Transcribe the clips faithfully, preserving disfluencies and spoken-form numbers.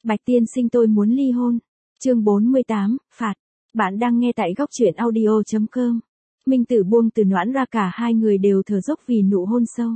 Bạch tiên sinh tôi muốn ly hôn. Chương bốn mươi tám, phạt. Bạn đang nghe tại góc truyện audio chấm com. Minh Tử buông Từ Noãn ra, cả hai người đều thở dốc vì nụ hôn sâu.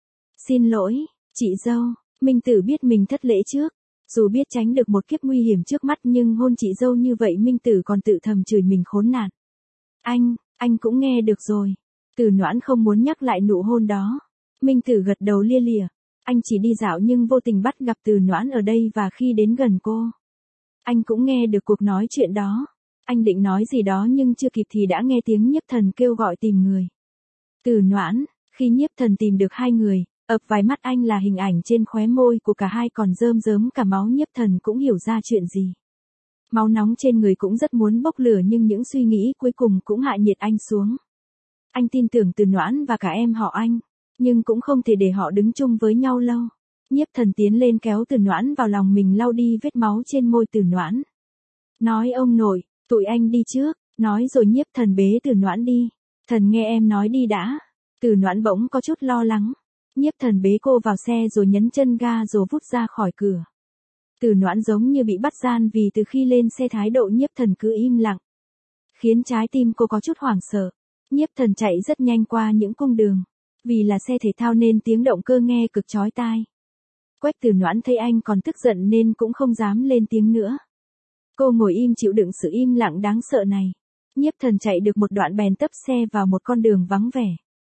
Xin lỗi, chị dâu. Minh Tử biết mình thất lễ trước. Dù biết tránh được một kiếp nguy hiểm trước mắt nhưng hôn chị dâu như vậy Minh Tử còn tự thầm chửi mình khốn nạn. Anh, anh cũng nghe được rồi. Từ Noãn không muốn nhắc lại nụ hôn đó. Minh Tử gật đầu lia lịa. Anh chỉ đi dạo nhưng vô tình bắt gặp Từ Noãn ở đây và khi đến gần cô, anh cũng nghe được cuộc nói chuyện đó. Anh định nói gì đó nhưng chưa kịp thì đã nghe tiếng Nhiếp Thần kêu gọi tìm người. Từ Noãn, khi Nhiếp Thần tìm được hai người, ập vào mắt anh là hình ảnh trên khóe môi của cả hai còn rơm rớm cả máu. Nhiếp Thần cũng hiểu ra chuyện gì. Máu nóng trên người cũng rất muốn bốc lửa nhưng những suy nghĩ cuối cùng cũng hạ nhiệt anh xuống. Anh tin tưởng Từ Noãn và cả em họ anh, nhưng cũng không thể để họ đứng chung với nhau lâu. Nhiếp Thần tiến lên kéo Từ Noãn vào lòng mình, lau đi vết máu trên môi Từ Noãn. Nói ông nội, tụi anh đi trước. Nói rồi Nhiếp Thần bế Từ Noãn đi. Thần nghe em nói đi đã. Từ Noãn bỗng có chút lo lắng. Nhiếp Thần bế cô vào xe rồi nhấn chân ga rồi vút ra khỏi cửa. Từ Noãn giống như bị bắt gian vì từ khi lên xe thái độ Nhiếp Thần cứ im lặng, khiến trái tim cô có chút hoảng sợ. Nhiếp Thần chạy rất nhanh qua những cung đường. Vì là xe thể thao nên tiếng động cơ nghe cực chói tai. Quách Từ Noãn thấy anh còn tức giận nên cũng không dám lên tiếng nữa. Cô ngồi im chịu đựng sự im lặng đáng sợ này. Nhiếp Thần chạy được một đoạn bèn tấp xe vào một con đường vắng vẻ.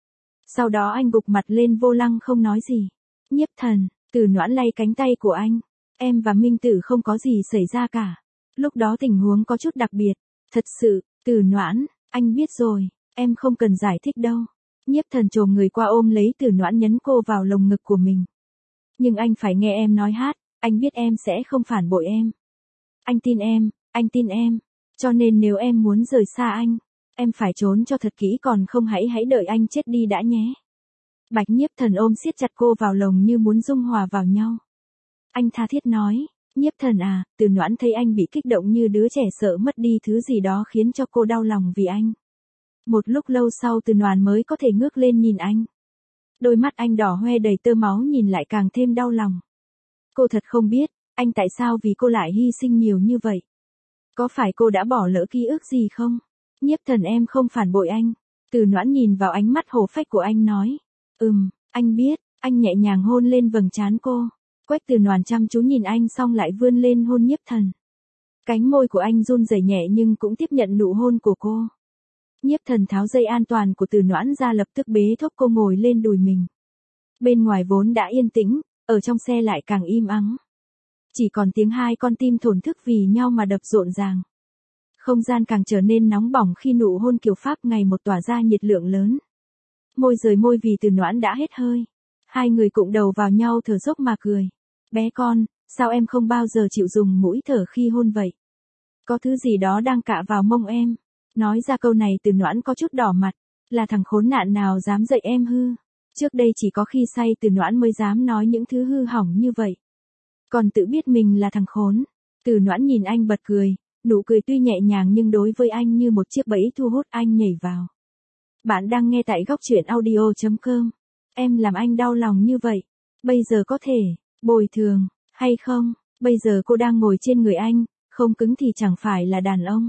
Sau đó anh gục mặt lên vô lăng không nói gì. Nhiếp Thần, Từ Noãn lay cánh tay của anh. Em và Minh Tử không có gì xảy ra cả. Lúc đó tình huống có chút đặc biệt. Thật sự, Từ Noãn, anh biết rồi, em không cần giải thích đâu. Nhiếp Thần chồm người qua ôm lấy Từ Noãn nhấn cô vào lồng ngực của mình. Nhưng anh phải nghe em nói hát, anh biết em sẽ không phản bội em. Anh tin em, anh tin em. Cho nên nếu em muốn rời xa anh, em phải trốn cho thật kỹ, còn không hãy hãy đợi anh chết đi đã nhé. Bạch Nhiếp Thần ôm siết chặt cô vào lồng như muốn dung hòa vào nhau. Anh tha thiết nói, Nhiếp Thần à. Từ Noãn thấy anh bị kích động như đứa trẻ sợ mất đi thứ gì đó khiến cho cô đau lòng vì anh. Một lúc lâu sau Từ Noãn mới có thể ngước lên nhìn anh. Đôi mắt anh đỏ hoe đầy tơ máu nhìn lại càng thêm đau lòng. Cô thật không biết, anh tại sao vì cô lại hy sinh nhiều như vậy. Có phải cô đã bỏ lỡ ký ức gì không? Nhiếp Thần em không phản bội anh. Từ Noãn nhìn vào ánh mắt hổ phách của anh nói. Ừm, anh biết. Anh nhẹ nhàng hôn lên vầng trán cô. Quách Từ Noãn chăm chú nhìn anh xong lại vươn lên hôn Nhiếp Thần. Cánh môi của anh run rẩy nhẹ nhưng cũng tiếp nhận nụ hôn của cô. Nhiếp Thần tháo dây an toàn của Từ Noãn ra, lập tức bế thốc cô ngồi lên đùi mình. Bên ngoài vốn đã yên tĩnh, ở trong xe lại càng im ắng. Chỉ còn tiếng hai con tim thổn thức vì nhau mà đập rộn ràng. Không gian càng trở nên nóng bỏng khi nụ hôn kiểu Pháp ngày một tỏa ra nhiệt lượng lớn. Môi rời môi vì Từ Noãn đã hết hơi. Hai người cụng đầu vào nhau thở dốc mà cười. Bé con, sao em không bao giờ chịu dùng mũi thở khi hôn vậy? Có thứ gì đó đang cạ vào mông em. Nói ra câu này Từ Noãn có chút đỏ mặt. Là thằng khốn nạn nào dám dạy em hư? Trước đây chỉ có khi say Từ Noãn mới dám nói những thứ hư hỏng như vậy. Còn tự biết mình là thằng khốn. Từ Noãn nhìn anh bật cười. Nụ cười tuy nhẹ nhàng nhưng đối với anh như một chiếc bẫy thu hút anh nhảy vào. Bạn đang nghe tại góc truyện audio chấm com. Em làm anh đau lòng như vậy. Bây giờ có thể bồi thường hay không? Bây giờ cô đang ngồi trên người anh. Không cứng thì chẳng phải là đàn ông.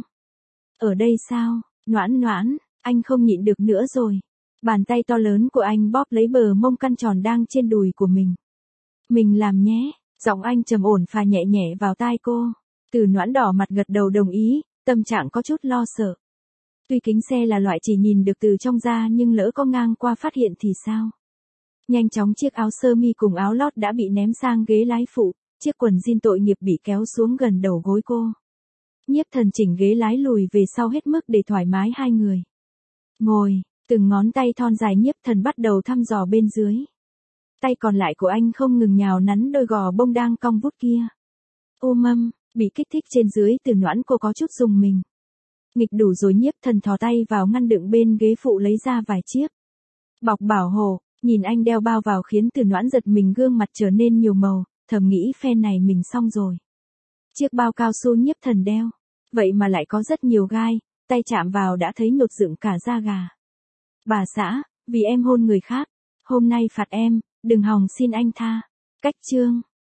Ở đây sao? Noãn Noãn, anh không nhịn được nữa rồi. Bàn tay to lớn của anh bóp lấy bờ mông căn tròn đang trên đùi của mình. Mình làm nhé. Giọng anh trầm ổn phà nhẹ nhẹ vào tai cô. Từ Noãn đỏ mặt gật đầu đồng ý, tâm trạng có chút lo sợ. Tuy kính xe là loại chỉ nhìn được từ trong ra nhưng lỡ có ngang qua phát hiện thì sao? Nhanh chóng chiếc áo sơ mi cùng áo lót đã bị ném sang ghế lái phụ, chiếc quần jean tội nghiệp bị kéo xuống gần đầu gối cô. Nhiếp Thần chỉnh ghế lái lùi về sau hết mức để thoải mái hai người. Ngồi, từng ngón tay thon dài Nhiếp Thần bắt đầu thăm dò bên dưới. Tay còn lại của anh không ngừng nhào nắn đôi gò bông đang cong vút kia. Ô mâm, bị kích thích trên dưới Từ Noãn cô có chút rùng mình. Nghịch đủ rồi Nhiếp Thần thò tay vào ngăn đựng bên ghế phụ lấy ra vài chiếc bọc bảo hộ, nhìn anh đeo bao vào khiến Từ Noãn giật mình, gương mặt trở nên nhiều màu, thầm nghĩ phen này mình xong rồi. Chiếc bao cao su Nhiếp Thần đeo, vậy mà lại có rất nhiều gai, tay chạm vào đã thấy nhột dựng cả da gà. Bà xã, vì em hôn người khác, hôm nay phạt em, đừng hòng xin anh tha. Cách chương